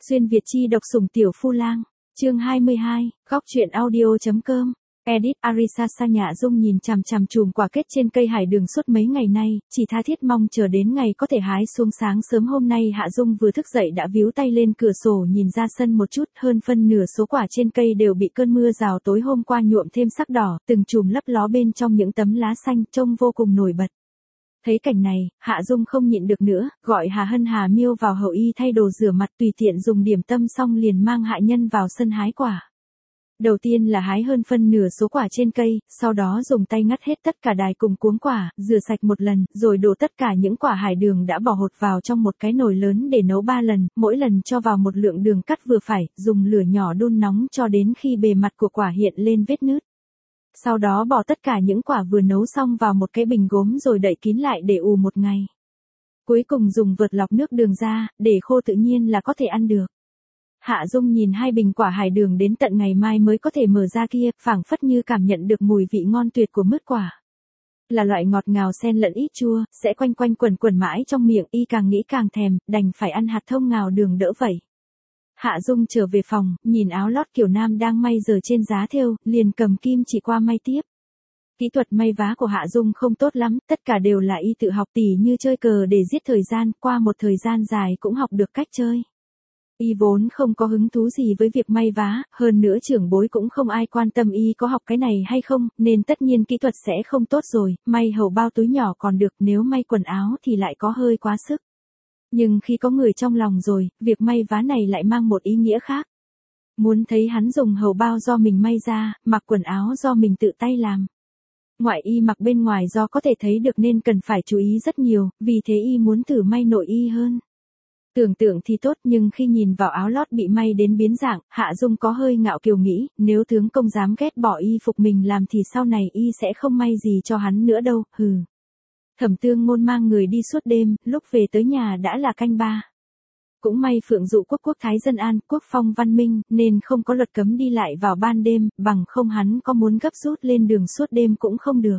Xuyên Việt chi độc sủng tiểu phu lang. Chương 22, góc truyện audio.com. Edit Arisa Sanya Dung nhìn chằm chằm chùm quả kết trên cây hải đường suốt mấy ngày nay, chỉ tha thiết mong chờ đến ngày có thể hái xuống. Sáng sớm hôm nay Hạ Dung vừa thức dậy đã víu tay lên cửa sổ nhìn ra sân một chút, hơn phân nửa số quả trên cây đều bị cơn mưa rào tối hôm qua nhuộm thêm sắc đỏ, từng chùm lấp ló bên trong những tấm lá xanh trông vô cùng nổi bật. Thấy cảnh này, Hạ Dung không nhịn được nữa, gọi Hà Hân Hà Miêu vào hậu y thay đồ rửa mặt, tùy tiện dùng điểm tâm xong liền mang hạ nhân vào sân hái quả. Đầu tiên là hái hơn phân nửa số quả trên cây, sau đó dùng tay ngắt hết tất cả đài cùng cuống quả, rửa sạch một lần, rồi đổ tất cả những quả hải đường đã bỏ hột vào trong một cái nồi lớn để nấu 3 lần, mỗi lần cho vào một lượng đường cắt vừa phải, dùng lửa nhỏ đun nóng cho đến khi bề mặt của quả hiện lên vết nứt. Sau đó bỏ tất cả những quả vừa nấu xong vào một cái bình gốm rồi đậy kín lại để ủ một ngày. Cuối cùng dùng vợt lọc nước đường ra, để khô tự nhiên là có thể ăn được. Hạ Dung nhìn hai bình quả hải đường đến tận ngày mai mới có thể mở ra kia, phảng phất như cảm nhận được mùi vị ngon tuyệt của mứt quả. Là loại ngọt ngào xen lẫn ít chua, sẽ quanh quanh quẩn quẩn mãi trong miệng, y càng nghĩ càng thèm, đành phải ăn hạt thông ngào đường đỡ vậy. Hạ Dung trở về phòng, nhìn áo lót kiểu nam đang may giờ trên giá thêu, liền cầm kim chỉ qua may tiếp. Kỹ thuật may vá của Hạ Dung không tốt lắm, tất cả đều là y tự học, tỉ như chơi cờ để giết thời gian, qua một thời gian dài cũng học được cách chơi. Y vốn không có hứng thú gì với việc may vá, hơn nữa trưởng bối cũng không ai quan tâm y có học cái này hay không, nên tất nhiên kỹ thuật sẽ không tốt rồi, may hầu bao túi nhỏ còn được, nếu may quần áo thì lại có hơi quá sức. Nhưng khi có người trong lòng rồi, việc may vá này lại mang một ý nghĩa khác. Muốn thấy hắn dùng hầu bao do mình may ra, mặc quần áo do mình tự tay làm. Ngoại y mặc bên ngoài do có thể thấy được nên cần phải chú ý rất nhiều, vì thế y muốn thử may nội y hơn. Tưởng tượng thì tốt nhưng khi nhìn vào áo lót bị may đến biến dạng, Hạ Dung có hơi ngạo kiều nghĩ, nếu tướng công dám ghét bỏ y phục mình làm thì sau này y sẽ không may gì cho hắn nữa đâu, hừ. Thẩm Tương Ngôn mang người đi suốt đêm, lúc về tới nhà đã là canh 3. Cũng may Phượng Dụ quốc quốc thái dân an, quốc phong văn minh, nên không có luật cấm đi lại vào ban đêm, bằng không hắn có muốn gấp rút lên đường suốt đêm cũng không được.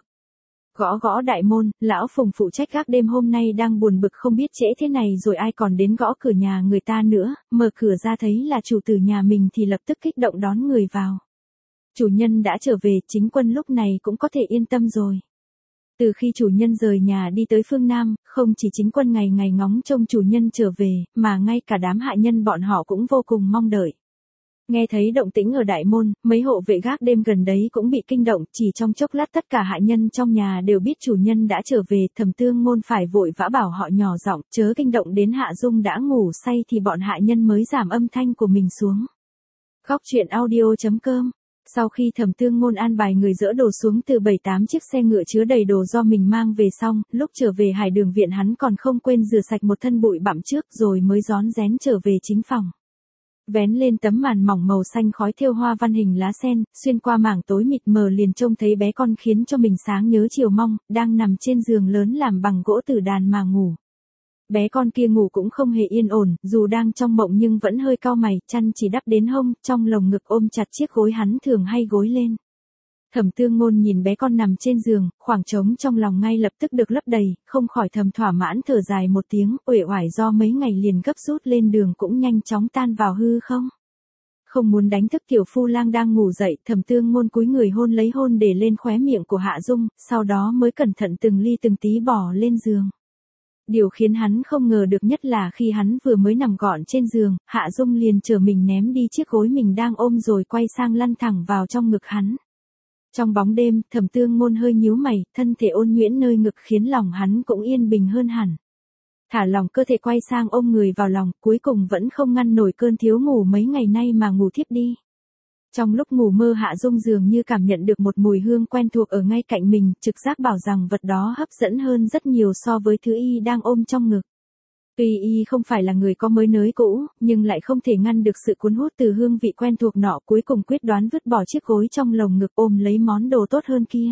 Gõ gõ đại môn, lão Phùng phụ trách gác đêm hôm nay đang buồn bực không biết trễ thế này rồi ai còn đến gõ cửa nhà người ta nữa, mở cửa ra thấy là chủ tử nhà mình thì lập tức kích động đón người vào. Chủ nhân đã trở về, Chính Quân lúc này cũng có thể yên tâm rồi. Từ khi chủ nhân rời nhà đi tới phương Nam, không chỉ Chính Quân ngày ngày ngóng trông chủ nhân trở về, mà ngay cả đám hạ nhân bọn họ cũng vô cùng mong đợi. Nghe thấy động tĩnh ở đại môn, mấy hộ vệ gác đêm gần đấy cũng bị kinh động, chỉ trong chốc lát tất cả hạ nhân trong nhà đều biết chủ nhân đã trở về, Thẩm Tương Ngôn phải vội vã bảo họ nhỏ giọng, chớ kinh động đến Hạ Dung đã ngủ say thì bọn hạ nhân mới giảm âm thanh của mình xuống. Góc truyện audio.com. Sau khi Thẩm Tương Ngôn an bài người dỡ đồ xuống từ 7-8 chiếc xe ngựa chứa đầy đồ do mình mang về xong, lúc trở về Hải Đường viện hắn còn không quên rửa sạch một thân bụi bặm trước rồi mới rón rén trở về chính phòng. Vén lên tấm màn mỏng màu xanh khói thêu hoa văn hình lá sen, xuyên qua mảng tối mịt mờ liền trông thấy bé con khiến cho mình sáng nhớ chiều mong, đang nằm trên giường lớn làm bằng gỗ tử đàn mà ngủ. Bé con kia ngủ cũng không hề yên ổn, dù đang trong mộng nhưng vẫn hơi cau mày, chăn chỉ đắp đến hông, trong lồng ngực ôm chặt chiếc gối hắn thường hay gối lên. Thẩm Tương Ngôn nhìn bé con nằm trên giường, khoảng trống trong lòng ngay lập tức được lấp đầy, không khỏi thầm thỏa mãn thở dài một tiếng, uể oải do mấy ngày liền gấp rút lên đường cũng nhanh chóng tan vào hư không. Không muốn đánh thức tiểu phu lang đang ngủ dậy, Thẩm Tương Ngôn cúi người hôn để lên khóe miệng của Hạ Dung, sau đó mới cẩn thận từng ly từng tí bỏ lên giường. Điều khiến hắn không ngờ được nhất là khi hắn vừa mới nằm gọn trên giường, Hạ Dung liền chở mình ném đi chiếc gối mình đang ôm rồi quay sang lăn thẳng vào trong ngực hắn. Trong bóng đêm, Thẩm Tương Ngôn hơi nhíu mày, thân thể ôn nhuyễn nơi ngực khiến lòng hắn cũng yên bình hơn hẳn. Thả lòng cơ thể quay sang ôm người vào lòng, cuối cùng vẫn không ngăn nổi cơn thiếu ngủ mấy ngày nay mà ngủ thiếp đi. Trong lúc ngủ mơ Hạ Dung dường như cảm nhận được một mùi hương quen thuộc ở ngay cạnh mình, trực giác bảo rằng vật đó hấp dẫn hơn rất nhiều so với thứ y đang ôm trong ngực. Tuy y không phải là người có mới nới cũ, nhưng lại không thể ngăn được sự cuốn hút từ hương vị quen thuộc nọ, cuối cùng quyết đoán vứt bỏ chiếc gối trong lồng ngực ôm lấy món đồ tốt hơn kia.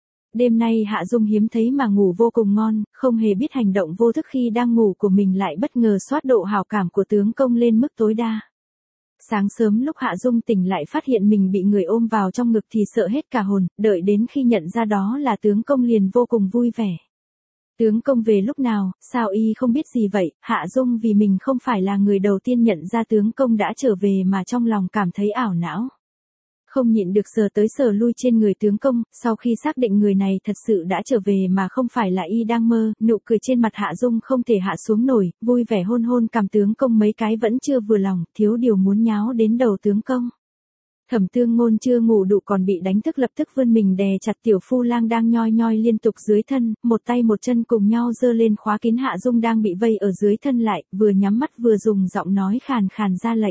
Đêm nay Hạ Dung hiếm thấy mà ngủ vô cùng ngon, không hề biết hành động vô thức khi đang ngủ của mình lại bất ngờ xoát độ hảo cảm của tướng công lên mức tối đa. Sáng sớm lúc Hạ Dung tỉnh lại phát hiện mình bị người ôm vào trong ngực thì sợ hết cả hồn, đợi đến khi nhận ra đó là tướng công liền vô cùng vui vẻ. Tướng công về lúc nào, sao y không biết gì vậy? Hạ Dung vì mình không phải là người đầu tiên nhận ra tướng công đã trở về mà trong lòng cảm thấy ảo não. Không nhịn được sờ tới sờ lui trên người tướng công, sau khi xác định người này thật sự đã trở về mà không phải là y đang mơ, nụ cười trên mặt Hạ Dung không thể hạ xuống nổi, vui vẻ hôn hôn cằm tướng công mấy cái vẫn chưa vừa lòng, thiếu điều muốn nháo đến đầu tướng công. Thẩm Tương Ngôn chưa ngủ đủ còn bị đánh thức lập tức vươn mình đè chặt Tiểu Phu Lang đang nhoi nhoi liên tục dưới thân, một tay một chân cùng nhau giơ lên khóa kín Hạ Dung đang bị vây ở dưới thân lại, vừa nhắm mắt vừa dùng giọng nói khàn khàn ra lệnh.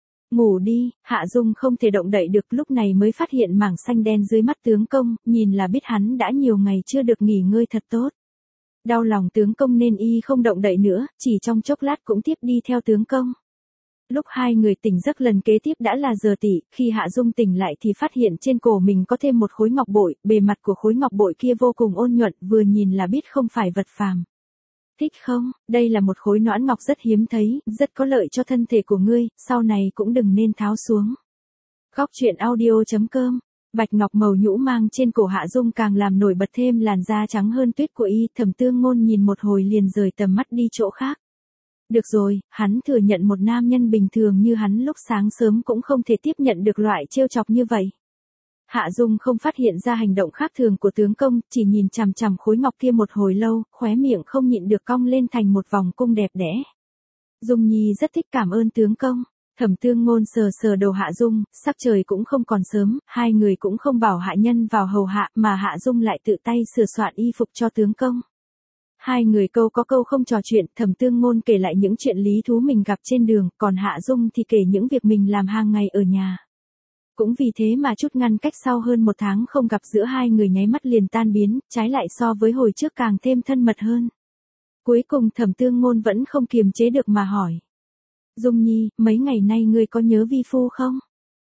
Ngủ đi, Hạ Dung không thể động đậy được lúc này mới phát hiện mảng xanh đen dưới mắt tướng công, nhìn là biết hắn đã nhiều ngày chưa được nghỉ ngơi thật tốt. Đau lòng tướng công nên y không động đậy nữa, chỉ trong chốc lát cũng tiếp đi theo tướng công. Lúc hai người tỉnh giấc lần kế tiếp đã là giờ tỉ, khi Hạ Dung tỉnh lại thì phát hiện trên cổ mình có thêm một khối ngọc bội, bề mặt của khối ngọc bội kia vô cùng ôn nhuận, vừa nhìn là biết không phải vật phàm. Thích không, đây là một khối nõn ngọc rất hiếm thấy, rất có lợi cho thân thể của ngươi, sau này cũng đừng nên tháo xuống. Góc truyện audio.com. Bạch ngọc màu nhũ mang trên cổ Hạ Dung càng làm nổi bật thêm làn da trắng hơn tuyết của y, Thẩm Tương Ngôn nhìn một hồi liền rời tầm mắt đi chỗ khác. Được rồi, hắn thừa nhận một nam nhân bình thường như hắn lúc sáng sớm cũng không thể tiếp nhận được loại trêu chọc như vậy. Hạ Dung không phát hiện ra hành động khác thường của tướng công, chỉ nhìn chằm chằm khối ngọc kia một hồi lâu, khóe miệng không nhịn được cong lên thành một vòng cung đẹp đẽ. Dung Nhi rất thích cảm ơn tướng công. Thẩm Tương Ngôn sờ sờ đầu Hạ Dung, sắc trời cũng không còn sớm, hai người cũng không bảo hạ nhân vào hầu hạ mà Hạ Dung lại tự tay sửa soạn y phục cho tướng công. Hai người câu có câu không trò chuyện, Thẩm Tương Ngôn kể lại những chuyện lý thú mình gặp trên đường, còn Hạ Dung thì kể những việc mình làm hàng ngày ở nhà. Cũng vì thế mà chút ngăn cách sau hơn một tháng không gặp giữa hai người nháy mắt liền tan biến, trái lại so với hồi trước càng thêm thân mật hơn. Cuối cùng Thẩm Tương Ngôn vẫn không kiềm chế được mà hỏi. Dung Nhi, mấy ngày nay ngươi có nhớ vi phu không?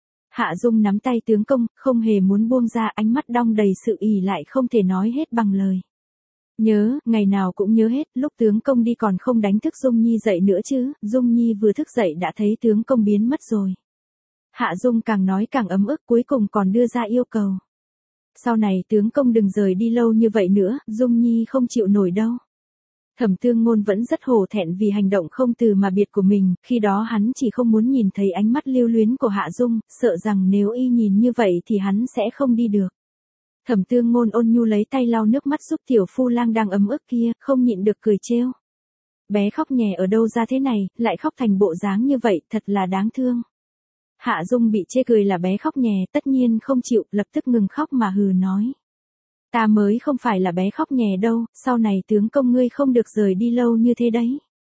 Hạ Dung nắm tay tướng công, không hề muốn buông ra, ánh mắt đong đầy sự ỉ lại không thể nói hết bằng lời. Nhớ, ngày nào cũng nhớ hết, lúc tướng công đi còn không đánh thức Dung Nhi dậy nữa chứ, Dung Nhi vừa thức dậy đã thấy tướng công biến mất rồi. Hạ Dung càng nói càng ấm ức, cuối cùng còn đưa ra yêu cầu. Sau này tướng công đừng rời đi lâu như vậy nữa, Dung Nhi không chịu nổi đâu. Thẩm Tương Ngôn vẫn rất hổ thẹn vì hành động không từ mà biệt của mình, khi đó hắn chỉ không muốn nhìn thấy ánh mắt lưu luyến của Hạ Dung, sợ rằng nếu y nhìn như vậy thì hắn sẽ không đi được. Thẩm Tương Ngôn ôn nhu lấy tay lau nước mắt giúp Tiểu Phu Lang đang ấm ức kia, không nhịn được cười trêu. Bé khóc nhè ở đâu ra thế này, lại khóc thành bộ dáng như vậy, thật là đáng thương. Hạ Dung bị chê cười là bé khóc nhè, tất nhiên không chịu, lập tức ngừng khóc mà hừ nói. Ta mới không phải là bé khóc nhè đâu, sau này tướng công ngươi không được rời đi lâu như thế đấy.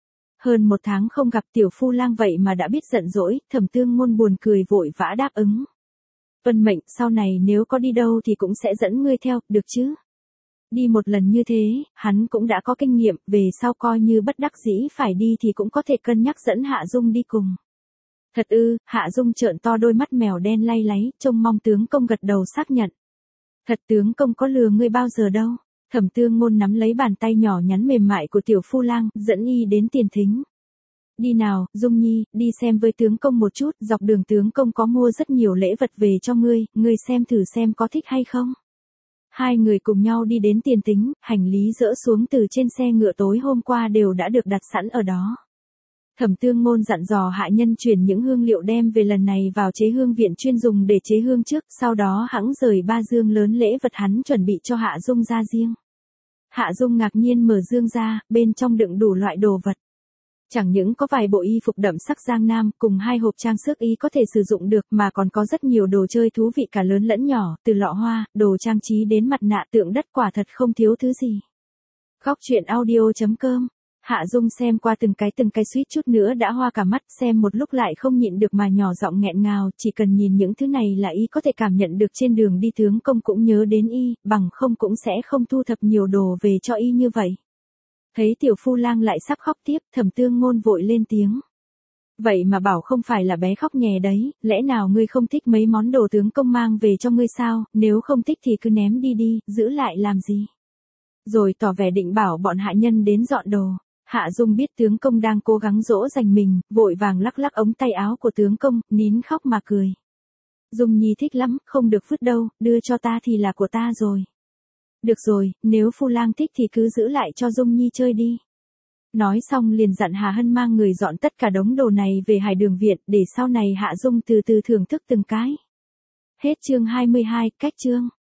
Hơn một tháng không gặp Tiểu Phu Lang vậy mà đã biết giận dỗi, Thẩm Tương Ngôn buồn cười vội vã đáp ứng. Vân mệnh, sau này nếu có đi đâu thì cũng sẽ dẫn ngươi theo, được chứ? Đi một lần như thế, hắn cũng đã có kinh nghiệm, về sau coi như bất đắc dĩ phải đi thì cũng có thể cân nhắc dẫn Hạ Dung đi cùng. Thật ư, Hạ Dung trợn to đôi mắt mèo đen lay láy, trông mong tướng công gật đầu xác nhận. Thật tướng công có lừa ngươi bao giờ đâu. Thẩm Tương Ngôn nắm lấy bàn tay nhỏ nhắn mềm mại của Tiểu Phu Lang, dẫn y đến tiền thính. Đi nào, Dung Nhi, đi xem với tướng công một chút, dọc đường tướng công có mua rất nhiều lễ vật về cho ngươi, ngươi xem thử xem có thích hay không. Hai người cùng nhau đi đến tiền thính, hành lý dỡ xuống từ trên xe ngựa tối hôm qua đều đã được đặt sẵn ở đó. Thẩm Tương Ngôn dặn dò hạ nhân chuyển những hương liệu đem về lần này vào chế hương viện chuyên dùng để chế hương trước, sau đó hãng rời 3 dương lớn lễ vật hắn chuẩn bị cho Hạ Dung ra riêng. Hạ Dung ngạc nhiên mở dương ra, bên trong đựng đủ loại đồ vật. Chẳng những có vài bộ y phục đậm sắc Giang Nam, cùng 2 hộp trang sức y có thể sử dụng được mà còn có rất nhiều đồ chơi thú vị cả lớn lẫn nhỏ, từ lọ hoa, đồ trang trí đến mặt nạ tượng đất quả thật không thiếu thứ gì. Góc truyện audio.com. Hạ Dung xem qua từng cái suýt chút nữa đã hoa cả mắt, xem một lúc lại không nhịn được mà nhỏ giọng nghẹn ngào, chỉ cần nhìn những thứ này là y có thể cảm nhận được trên đường đi tướng công cũng nhớ đến y, bằng không cũng sẽ không thu thập nhiều đồ về cho y như vậy. Thấy Tiểu Phu Lang lại sắp khóc tiếp, Thẩm Tương Ngôn vội lên tiếng. Vậy mà bảo không phải là bé khóc nhè đấy, lẽ nào ngươi không thích mấy món đồ tướng công mang về cho ngươi sao, nếu không thích thì cứ ném đi đi, giữ lại làm gì. Rồi tỏ vẻ định bảo bọn hạ nhân đến dọn đồ. Hạ Dung biết tướng công đang cố gắng dỗ dành mình, vội vàng lắc lắc ống tay áo của tướng công, nín khóc mà cười. Dung Nhi thích lắm, không được vứt đâu, đưa cho ta thì là của ta rồi. Được rồi, nếu Phu Lang thích thì cứ giữ lại cho Dung Nhi chơi đi. Nói xong liền dặn Hà Hân mang người dọn tất cả đống đồ này về Hải Đường viện để sau này Hạ Dung từ từ thưởng thức từng cái. Hết chương 22, cách chương.